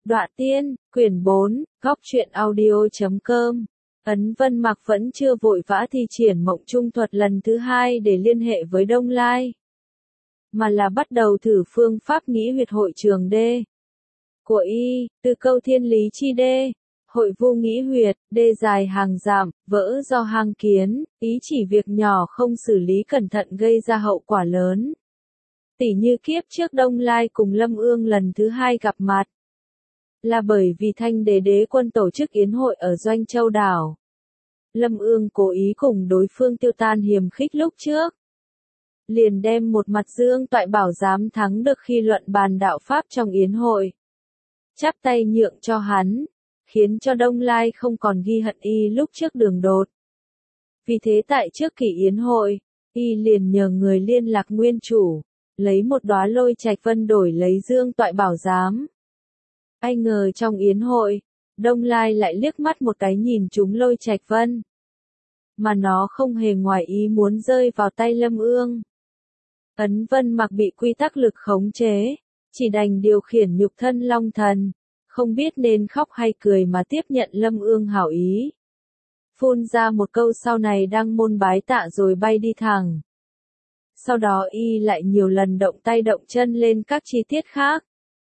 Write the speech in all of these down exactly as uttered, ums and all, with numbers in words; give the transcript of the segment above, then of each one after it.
Đọa tiên, quyển bốn, góc truyện audio chấm com. Ấn Vân Mặc vẫn chưa vội vã thi triển mộng trung thuật lần thứ hai để liên hệ với Đông Lai, mà là bắt đầu thử phương pháp nghĩ huyệt hội trường D của y, từ câu thiên lý chi D, hội vô nghĩ huyệt, D dài hàng giảm, vỡ do hang kiến, ý chỉ việc nhỏ không xử lý cẩn thận gây ra hậu quả lớn. Tỉ như kiếp trước Đông Lai cùng Lâm Ương lần thứ hai gặp mặt, là bởi vì Thanh Đế đế quân tổ chức yến hội ở Doanh Châu đảo. Lâm Ương cố ý cùng đối phương tiêu tan hiềm khích lúc trước, liền đem một mặt Dương Toại Bảo Giám thắng được khi luận bàn đạo pháp trong yến hội, chắp tay nhượng cho hắn, khiến cho Đông Lai không còn ghi hận y lúc trước đường đột. Vì thế tại trước kỳ yến hội, y liền nhờ người liên lạc nguyên chủ, lấy một đóa Lôi Trạch Vân đổi lấy Dương Toại Bảo Giám. Ai ngờ trong yến hội, Đông Lai lại liếc mắt một cái nhìn trúng Lôi Trạch Vân, mà nó không hề ngoài ý muốn rơi vào tay Lâm Ương. Ấn Vân Mặc bị quy tắc lực khống chế, chỉ đành điều khiển nhục thân long thần, không biết nên khóc hay cười mà tiếp nhận Lâm Ương hảo ý. Phun ra một câu sau này đăng môn bái tạ rồi bay đi thẳng. Sau đó y lại nhiều lần động tay động chân lên các chi tiết khác,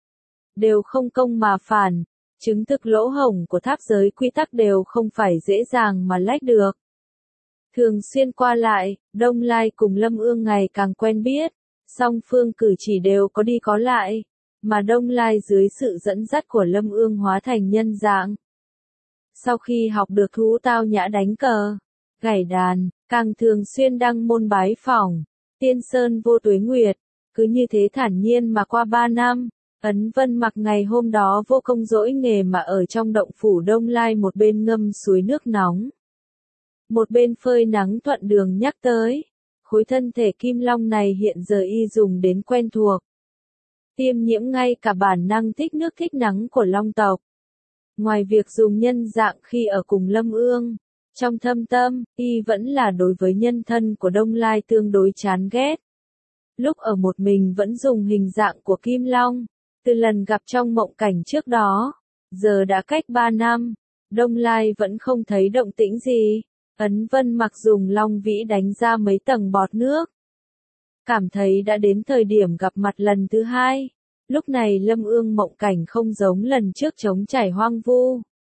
đều không công mà phản, chứng thực lỗ hổng của tháp giới quy tắc đều không phải dễ dàng mà lách được. Thường xuyên qua lại, Đông Lai cùng Lâm Ương ngày càng quen biết, song phương cử chỉ đều có đi có lại, mà Đông Lai dưới sự dẫn dắt của Lâm Ương hóa thành nhân dạng. Sau khi học được thú tao nhã đánh cờ, gảy đàn, càng thường xuyên đăng môn bái phỏng, tiên sơn vô tuế nguyệt, cứ như thế thản nhiên mà qua ba năm. Ấn Vân Mặc ngày hôm đó vô công dỗi nghề mà ở trong động phủ Đông Lai một bên ngâm suối nước nóng, một bên phơi nắng thuận đường nhắc tới, khối thân thể kim long này hiện giờ y dùng đến quen thuộc, tiêm nhiễm ngay cả bản năng thích nước thích nắng của long tộc. Ngoài việc dùng nhân dạng khi ở cùng Lâm Ương, trong thâm tâm, y vẫn là đối với nhân thân của Đông Lai tương đối chán ghét. Lúc ở một mình vẫn dùng hình dạng của kim long. Từ lần gặp trong mộng cảnh trước đó, giờ đã cách ba năm, Đông Lai vẫn không thấy động tĩnh gì. Ấn Vân Mặc dùng long vĩ đánh ra mấy tầng bọt nước, cảm thấy đã đến thời điểm gặp mặt lần thứ hai. Lúc này Lâm Ương mộng cảnh không giống lần trước trống trải hoang vu,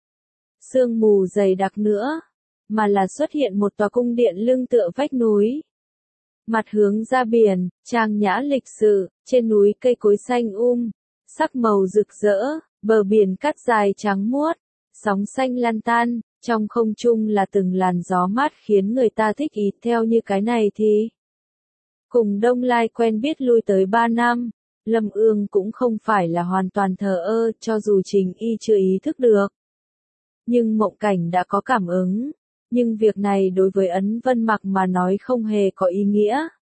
sương mù dày đặc nữa, mà là xuất hiện một tòa cung điện lưng tựa vách núi, mặt hướng ra biển, trang nhã lịch sự, trên núi cây cối xanh um, sắc màu rực rỡ, bờ biển cát dài trắng muốt, sóng xanh lan tan, trong không trung là từng làn gió mát khiến người ta thích ý. Theo như cái này thì, cùng Đông Lai quen biết lui tới ba năm, Lâm Ương cũng không phải là hoàn toàn thờ ơ, cho dù Trình y chưa ý thức được. Nhưng mộng cảnh đã có cảm ứng, nhưng việc này đối với Ấn Vân Mặc mà nói không hề có ý nghĩa.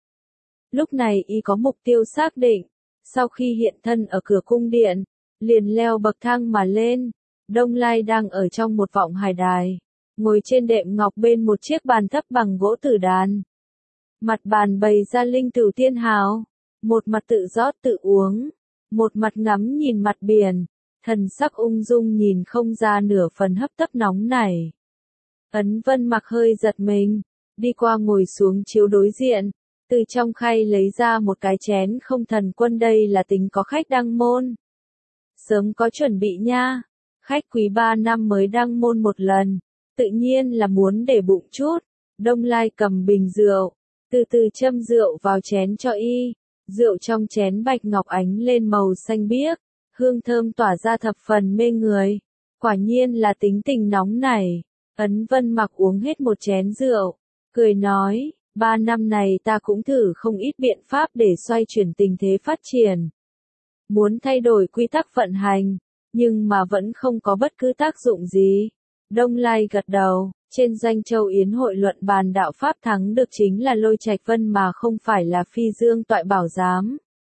Lúc này y có mục tiêu xác định. Sau khi hiện thân ở cửa cung điện, liền leo bậc thang mà lên. Đông Lai đang ở trong một vọng hải đài, ngồi trên đệm ngọc bên một chiếc bàn thấp bằng gỗ tử đàn. Mặt bàn bày ra linh tửu tiên hào, một mặt tự rót tự uống, một mặt ngắm nhìn mặt biển, thần sắc ung dung nhìn không ra nửa phần hấp tấp nóng nảy. Ấn Vân Mặc hơi giật mình, đi qua ngồi xuống chiếu đối diện. Từ trong khay lấy ra một cái chén không thần quân, đây là tính có khách đăng môn. Sớm có chuẩn bị nha, khách quý ba năm mới đăng môn một lần, tự nhiên là muốn để bụng chút. Đông Lai cầm bình rượu, từ từ châm rượu vào chén cho y, rượu trong chén bạch ngọc ánh lên màu xanh biếc, hương thơm tỏa ra thập phần mê người, quả nhiên là tính tình nóng nảy. Ấn Vân Mặc uống hết một chén rượu, cười nói. Ba năm này ta cũng thử không ít biện pháp để xoay chuyển tình thế phát triển. Muốn thay đổi quy tắc vận hành, nhưng mà vẫn không có bất cứ tác dụng gì. Đông Lai gật đầu, trên Doanh Châu yến hội luận bàn đạo pháp thắng được chính là Lôi Trạch Vân mà không phải là Phi Dương Toại Bảo Giám.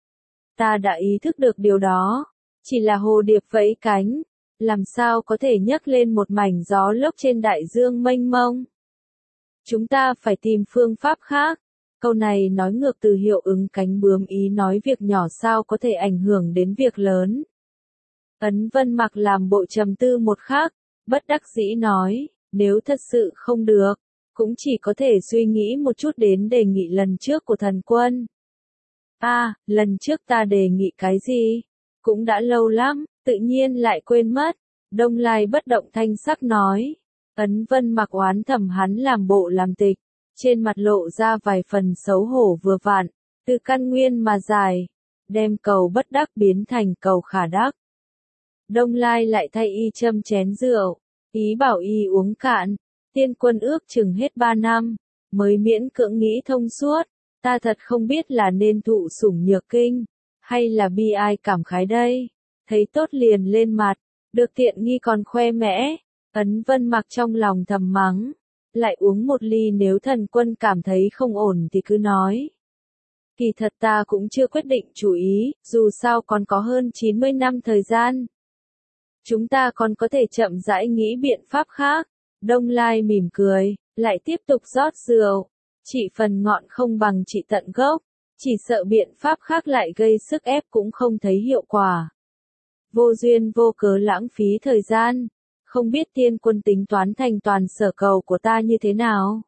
Ta đã ý thức được điều đó, chỉ là hồ điệp vẫy cánh, làm sao có thể nhấc lên một mảnh gió lốc trên đại dương mênh mông. Chúng ta phải tìm phương pháp khác. Câu này nói ngược từ hiệu ứng cánh bướm, ý nói việc nhỏ sao có thể ảnh hưởng đến việc lớn. Ấn Vân Mặc làm bộ trầm tư một khắc, bất đắc dĩ nói, nếu thật sự không được, cũng chỉ có thể suy nghĩ một chút đến đề nghị lần trước của thần quân. A, à, lần trước ta đề nghị cái gì? Cũng đã lâu lắm, tự nhiên lại quên mất. Đông Lai bất động thanh sắc nói. Ấn Vân Mặc oán thầm hắn làm bộ làm tịch, trên mặt lộ ra vài phần xấu hổ vừa vặn, từ căn nguyên mà dài, đem cầu bất đắc biến thành cầu khả đắc. Đông Lai lại thay y châm chén rượu, ý bảo y uống cạn, tiên quân ước chừng hết ba năm, mới miễn cưỡng nghĩ thông suốt, ta thật không biết là nên thụ sủng nhược kinh, hay là bi ai cảm khái đây, thấy tốt liền lên mặt, được tiện nghi còn khoe mẽ, Ấn Vân Mặc trong lòng thầm mắng, lại uống một ly nếu thần quân cảm thấy không ổn thì cứ nói. Kỳ thật ta cũng chưa quyết định chủ ý, dù sao còn có hơn chín mươi năm thời gian. Chúng ta còn có thể chậm rãi nghĩ biện pháp khác. Đông Lai mỉm cười, lại tiếp tục rót rượu. Chỉ phần ngọn không bằng trị tận gốc, chỉ sợ biện pháp khác lại gây sức ép cũng không thấy hiệu quả. Vô duyên vô cớ lãng phí thời gian, không biết tiên quân tính toán thành toàn sở cầu của ta như thế nào.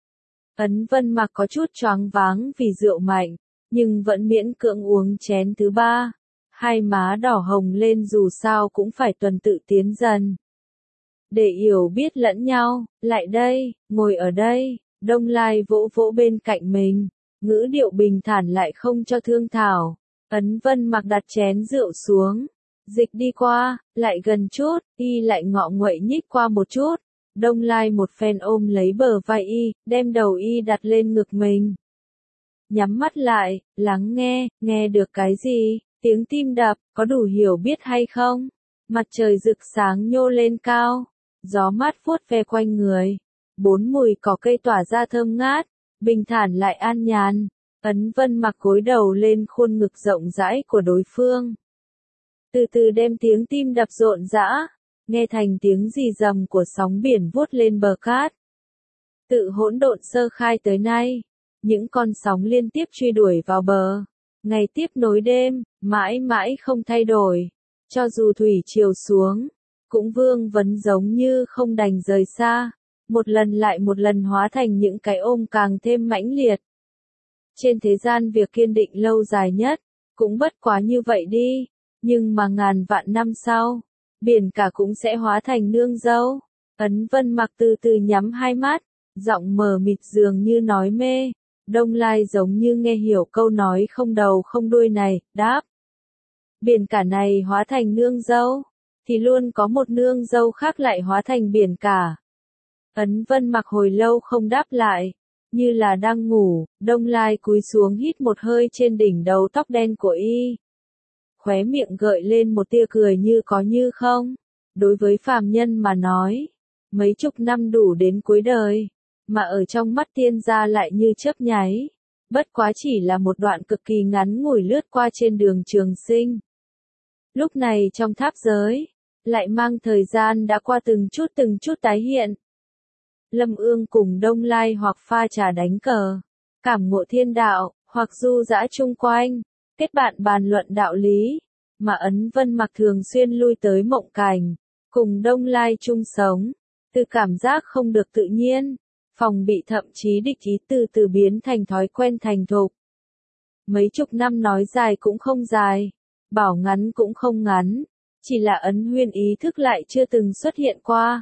Ấn Vân Mặc có chút choáng váng vì rượu mạnh, nhưng vẫn miễn cưỡng uống chén thứ ba. Hai má đỏ hồng lên dù sao cũng phải tuần tự tiến dần. Để hiểu biết lẫn nhau, lại đây, ngồi ở đây, Đông Lai vỗ vỗ bên cạnh mình, ngữ điệu bình thản lại không cho thương thảo. Ấn Vân Mặc đặt chén rượu xuống, dịch đi qua, lại gần chút, y lại ngọ nguậy nhích qua một chút. Đông Lai một phen ôm lấy bờ vai y, đem đầu y đặt lên ngực mình. Nhắm mắt lại, lắng nghe, nghe được cái gì? Tiếng tim đập, có đủ hiểu biết hay không? Mặt trời rực sáng nhô lên cao, gió mát vuốt ve quanh người, bốn mùi cỏ cây tỏa ra thơm ngát, bình thản lại an nhàn. Ấn Vân Mặc gối đầu lên khuôn ngực rộng rãi của đối phương. Từ từ đem tiếng tim đập rộn rã, nghe thành tiếng rì rầm của sóng biển vuốt lên bờ cát. Tự hỗn độn sơ khai tới nay, những con sóng liên tiếp truy đuổi vào bờ. Ngày tiếp nối đêm, mãi mãi không thay đổi. Cho dù thủy triều xuống, cũng vương vấn giống như không đành rời xa. Một lần lại một lần hóa thành những cái ôm càng thêm mãnh liệt. Trên thế gian việc kiên định lâu dài nhất, cũng bất quá như vậy đi. Nhưng mà ngàn vạn năm sau, biển cả cũng sẽ hóa thành nương dâu. Ấn Vân Mặc từ từ nhắm hai mắt, giọng mờ mịt dường như nói mê. Đông Lai giống như nghe hiểu câu nói không đầu không đuôi này, đáp. Biển cả này hóa thành nương dâu, thì luôn có một nương dâu khác lại hóa thành biển cả. Ấn Vân Mặc hồi lâu không đáp lại, như là đang ngủ, Đông Lai cúi xuống hít một hơi trên đỉnh đầu tóc đen của y. Khóe miệng gợi lên một tia cười như có như không. Đối với phàm nhân mà nói, mấy chục năm đủ đến cuối đời. Mà ở trong mắt tiên gia lại như chớp nháy, bất quá chỉ là một đoạn cực kỳ ngắn ngủi lướt qua trên đường trường sinh. Lúc này trong tháp giới, lại mang thời gian đã qua từng chút từng chút tái hiện. Lâm Ương cùng Đông Lai hoặc pha trà đánh cờ, cảm ngộ thiên đạo, hoặc du dã chung quanh, kết bạn bàn luận đạo lý, mà Ấn Vân Mặc thường xuyên lui tới mộng cảnh, cùng Đông Lai chung sống, từ cảm giác không được tự nhiên. Phòng bị thậm chí địch ý từ từ biến thành thói quen thành thục. Mấy chục năm nói dài cũng không dài, bảo ngắn cũng không ngắn, chỉ là Ấn Huyên ý thức lại chưa từng xuất hiện qua.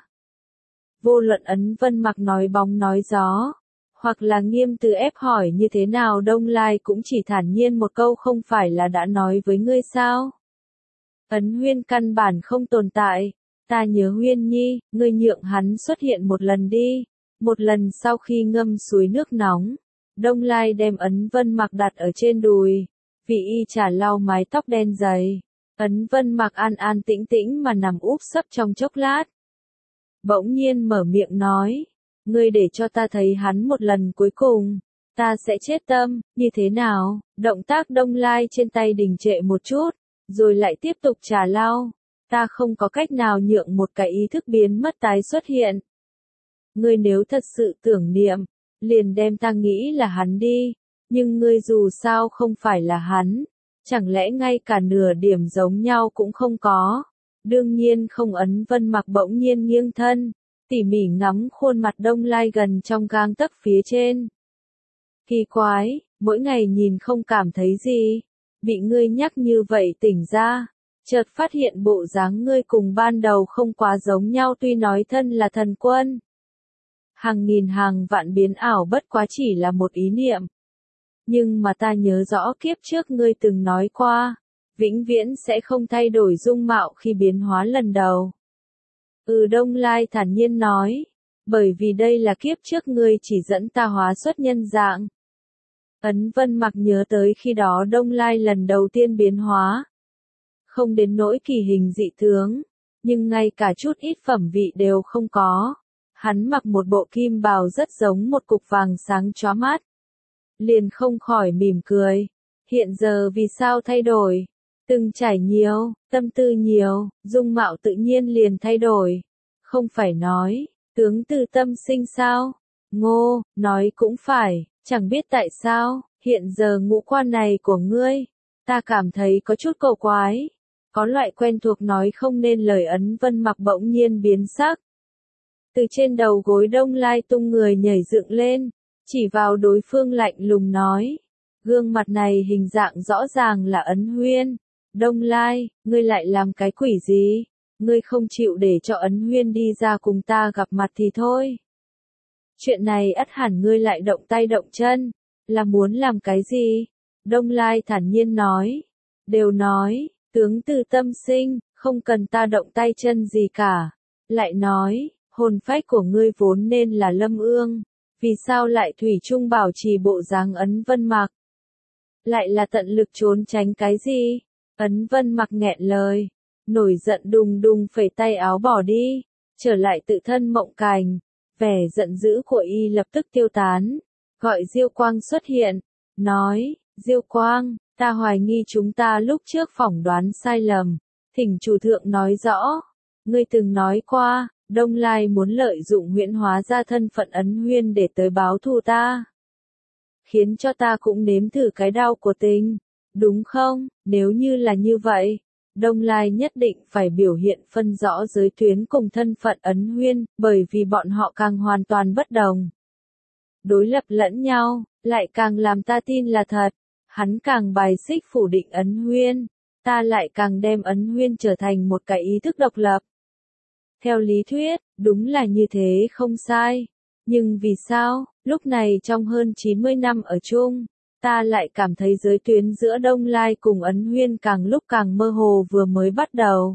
Vô luận Ấn Vân Mặc nói bóng nói gió, hoặc là nghiêm từ ép hỏi như thế nào Đông Lai cũng chỉ thản nhiên một câu không phải là đã nói với ngươi sao. Ấn Huyên căn bản không tồn tại, ta nhớ Huyên Nhi, ngươi nhượng hắn xuất hiện một lần đi. Một lần sau khi ngâm suối nước nóng, Đông Lai đem Ấn Vân Mặc đặt ở trên đùi, vì y trả lau mái tóc đen dày. Ấn Vân Mặc an an tĩnh tĩnh mà nằm úp sấp trong chốc lát. Bỗng nhiên mở miệng nói, ngươi để cho ta thấy hắn một lần cuối cùng, ta sẽ chết tâm, như thế nào? Động tác Đông Lai trên tay đình trệ một chút, rồi lại tiếp tục trả lau. Ta không có cách nào nhượng một cái ý thức biến mất tái xuất hiện. Ngươi nếu thật sự tưởng niệm, liền đem ta nghĩ là hắn đi, nhưng ngươi dù sao không phải là hắn, chẳng lẽ ngay cả nửa điểm giống nhau cũng không có, Đương nhiên không. Ấn Vân Mặc bỗng nhiên nghiêng thân, tỉ mỉ ngắm khuôn mặt Đông Lai gần trong gang tấc phía trên. Kỳ quái, mỗi ngày nhìn không cảm thấy gì, bị ngươi nhắc như vậy tỉnh ra, chợt phát hiện bộ dáng ngươi cùng ban đầu không quá giống nhau. Tuy nói thân là thần quân, hàng nghìn hàng vạn biến ảo bất quá chỉ là một ý niệm. Nhưng mà ta nhớ rõ kiếp trước ngươi từng nói qua, vĩnh viễn sẽ không thay đổi dung mạo khi biến hóa lần đầu. Ừ, Đông Lai thản nhiên nói, bởi vì đây là kiếp trước ngươi chỉ dẫn ta hóa xuất nhân dạng. Ấn Vân Mặc nhớ tới khi đó Đông Lai lần đầu tiên biến hóa. Không đến nỗi kỳ hình dị tướng, nhưng ngay cả chút ít phẩm vị đều không có. Hắn mặc một bộ kim bào rất giống một cục vàng sáng chóa mắt. Liền không khỏi mỉm cười. Hiện giờ vì sao thay đổi? Từng trải nhiều, tâm tư nhiều, dung mạo tự nhiên liền thay đổi. Không phải nói, tướng từ tâm sinh sao? Ngô, nói cũng phải, chẳng biết tại sao, hiện giờ ngũ quan này của ngươi, ta cảm thấy có chút cổ quái. Có loại quen thuộc nói không nên lời. Ấn Vân Mặc bỗng nhiên biến sắc. Từ trên đầu gối Đông Lai tung người nhảy dựng lên, chỉ vào đối phương lạnh lùng nói. Gương mặt này hình dạng rõ ràng là Ấn Huyên. Đông Lai, ngươi lại làm cái quỷ gì? Ngươi không chịu để cho Ấn Huyên đi ra cùng ta gặp mặt thì thôi. Chuyện này ắt hẳn ngươi lại động tay động chân, là muốn làm cái gì? Đông Lai thản nhiên nói. Đều nói, tướng từ tâm sinh, không cần ta động tay chân gì cả. Lại nói, hồn phách của ngươi vốn nên là Lâm Ương, vì sao lại thủy chung bảo trì bộ dáng Ấn Vân Mặc? Lại là tận lực trốn tránh cái gì? Ấn Vân Mặc nghẹn lời, nổi giận đùng đùng phẩy tay áo bỏ đi, trở lại tự thân mộng cảnh. Vẻ giận dữ của y lập tức tiêu tán, gọi Diêu Quang xuất hiện, nói, Diêu Quang, ta hoài nghi chúng ta lúc trước phỏng đoán sai lầm, thỉnh chủ thượng nói rõ. Ngươi từng nói qua, Đông Lai muốn lợi dụng huyễn hóa ra thân phận Ấn Huyên để tới báo thù ta. Khiến cho ta cũng nếm thử cái đau của tình, đúng không? Nếu như là như vậy, Đông Lai nhất định phải biểu hiện phân rõ giới tuyến cùng thân phận Ấn Huyên, bởi vì bọn họ càng hoàn toàn bất đồng. Đối lập lẫn nhau, lại càng làm ta tin là thật. Hắn càng bài xích phủ định Ấn Huyên, ta lại càng đem Ấn Huyên trở thành một cái ý thức độc lập. Theo lý thuyết, đúng là như thế không sai. Nhưng vì sao, lúc này trong hơn chín mươi năm ở chung, ta lại cảm thấy giới tuyến giữa Đông Lai cùng Ấn Huyên càng lúc càng mơ hồ vừa mới bắt đầu.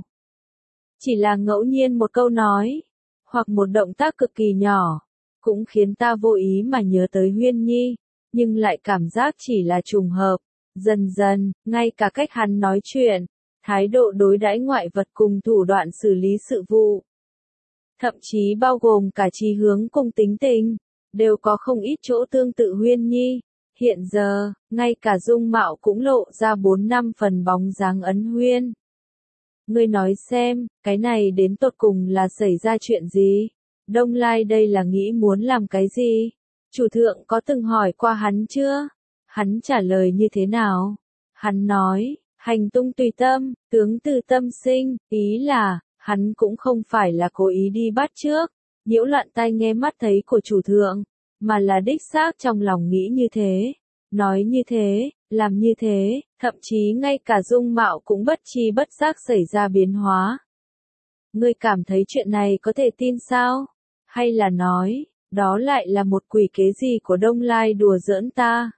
Chỉ là ngẫu nhiên một câu nói, hoặc một động tác cực kỳ nhỏ, cũng khiến ta vô ý mà nhớ tới Huyên Nhi, nhưng lại cảm giác chỉ là trùng hợp. Dần dần, ngay cả cách hắn nói chuyện, thái độ đối đãi ngoại vật cùng thủ đoạn xử lý sự vụ, thậm chí bao gồm cả chí hướng cùng tính tình, đều có không ít chỗ tương tự Huyên Nhi. Hiện giờ, ngay cả dung mạo cũng lộ ra bốn năm phần bóng dáng Ấn Huyên. Ngươi nói xem, cái này đến tột cùng là xảy ra chuyện gì? Đông Lai đây là nghĩ muốn làm cái gì? Chủ thượng có từng hỏi qua hắn chưa? Hắn trả lời như thế nào? Hắn nói, hành tung tùy tâm, tướng từ tâm sinh, ý là, hắn cũng không phải là cố ý đi bắt chước, nhiễu loạn tai nghe mắt thấy của chủ thượng, mà là đích xác trong lòng nghĩ như thế, nói như thế, làm như thế, thậm chí ngay cả dung mạo cũng bất chi bất giác xảy ra biến hóa. Ngươi cảm thấy chuyện này có thể tin sao? Hay là nói, đó lại là một quỷ kế gì của Đông Lai đùa giỡn ta?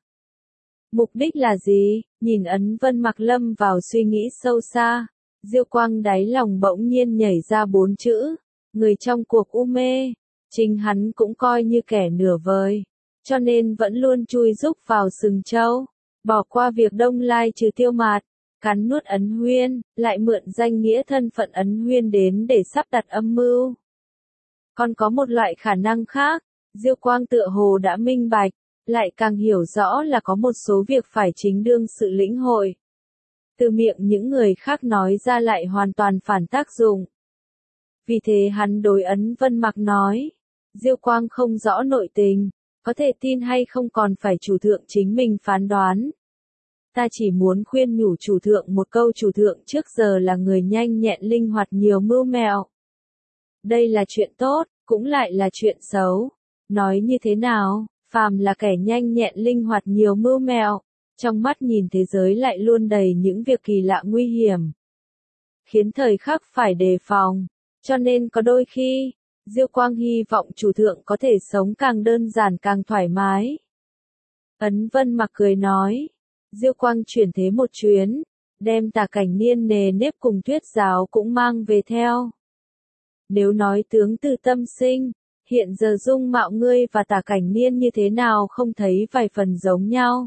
Mục đích là gì? Nhìn Ấn Vân Mặc lâm vào suy nghĩ sâu xa, Diêu Quang đáy lòng bỗng nhiên nhảy ra bốn chữ, người trong cuộc u mê. Chính hắn cũng coi như kẻ nửa vời, cho nên vẫn luôn chui rúc vào sừng trâu, bỏ qua việc Đông Lai trừ Tiêu Mạt, cắn nuốt Ấn Huyên, lại mượn danh nghĩa thân phận Ấn Huyên đến để sắp đặt âm mưu. Còn có một loại khả năng khác, Diêu Quang tựa hồ đã minh bạch, lại càng hiểu rõ là có một số việc phải chính đương sự lĩnh hội. Từ miệng những người khác nói ra lại hoàn toàn phản tác dụng. Vì thế hắn đối Ấn Vân Mặc nói, Diêu Quang không rõ nội tình, có thể tin hay không còn phải chủ thượng chính mình phán đoán. Ta chỉ muốn khuyên nhủ chủ thượng một câu, chủ thượng trước giờ là người nhanh nhẹn linh hoạt nhiều mưu mẹo. Đây là chuyện tốt, cũng lại là chuyện xấu. Nói như thế nào, phàm là kẻ nhanh nhẹn linh hoạt nhiều mưu mẹo, trong mắt nhìn thế giới lại luôn đầy những việc kỳ lạ nguy hiểm, khiến thời khắc phải đề phòng. Cho nên có đôi khi, Diêu Quang hy vọng chủ thượng có thể sống càng đơn giản càng thoải mái. Ấn Vân Mặc cười nói, Diêu Quang chuyển thế một chuyến, đem Tả Cảnh Niên nề nếp cùng Tuyết Giáo cũng mang về theo. Nếu nói tướng từ tâm sinh, hiện giờ dung mạo ngươi và Tả Cảnh Niên như thế nào không thấy vài phần giống nhau.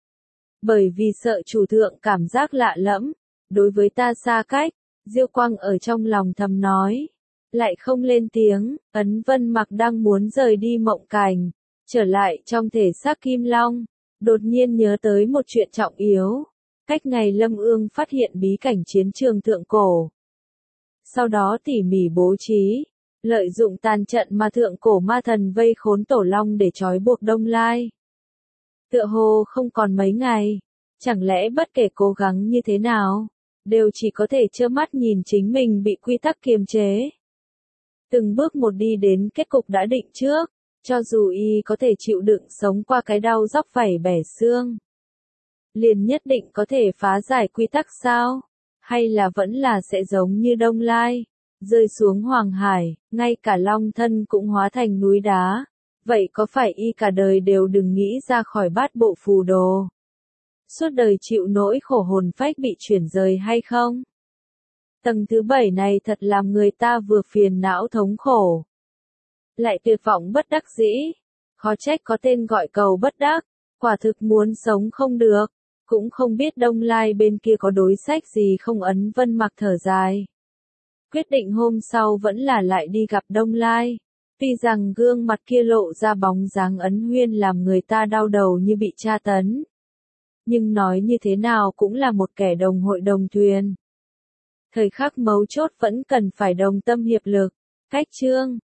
Bởi vì sợ chủ thượng cảm giác lạ lẫm, đối với ta xa cách, Diêu Quang ở trong lòng thầm nói, lại không lên tiếng. Ấn Vân Mặc đang muốn rời đi Mộng Cảnh, trở lại trong thể xác Kim Long, đột nhiên nhớ tới một chuyện trọng yếu. Cách ngày Lâm Ương phát hiện bí cảnh chiến trường thượng cổ, sau đó tỉ mỉ bố trí, lợi dụng tàn trận mà thượng cổ ma thần vây khốn Tổ Long để trói buộc Đông Lai. Tựa hồ không còn mấy ngày, chẳng lẽ bất kể cố gắng như thế nào, đều chỉ có thể trơ mắt nhìn chính mình bị quy tắc kiềm chế. Từng bước một đi đến kết cục đã định trước, cho dù y có thể chịu đựng sống qua cái đau róc vảy bẻ xương, liền nhất định có thể phá giải quy tắc sao? Hay là vẫn là sẽ giống như Đông Lai, rơi xuống Hoàng Hải, ngay cả Long thân cũng hóa thành núi đá. Vậy có phải y cả đời đều đừng nghĩ ra khỏi bát bộ phù đồ, suốt đời chịu nỗi khổ hồn phách bị chuyển rời hay không? Tầng thứ bảy này thật làm người ta vừa phiền não thống khổ, lại tuyệt vọng bất đắc dĩ. Khó trách có tên gọi cầu bất đắc, quả thực muốn sống không được. Cũng không biết Đông Lai bên kia có đối sách gì không. Ấn Vân Mặc thở dài, quyết định hôm sau vẫn là lại đi gặp Đông Lai. Tuy rằng gương mặt kia lộ ra bóng dáng Ấn Huyên làm người ta đau đầu như bị tra tấn, nhưng nói như thế nào cũng là một kẻ đồng hội đồng thuyền. Thời khắc mấu chốt vẫn cần phải đồng tâm hiệp lực. Cách chương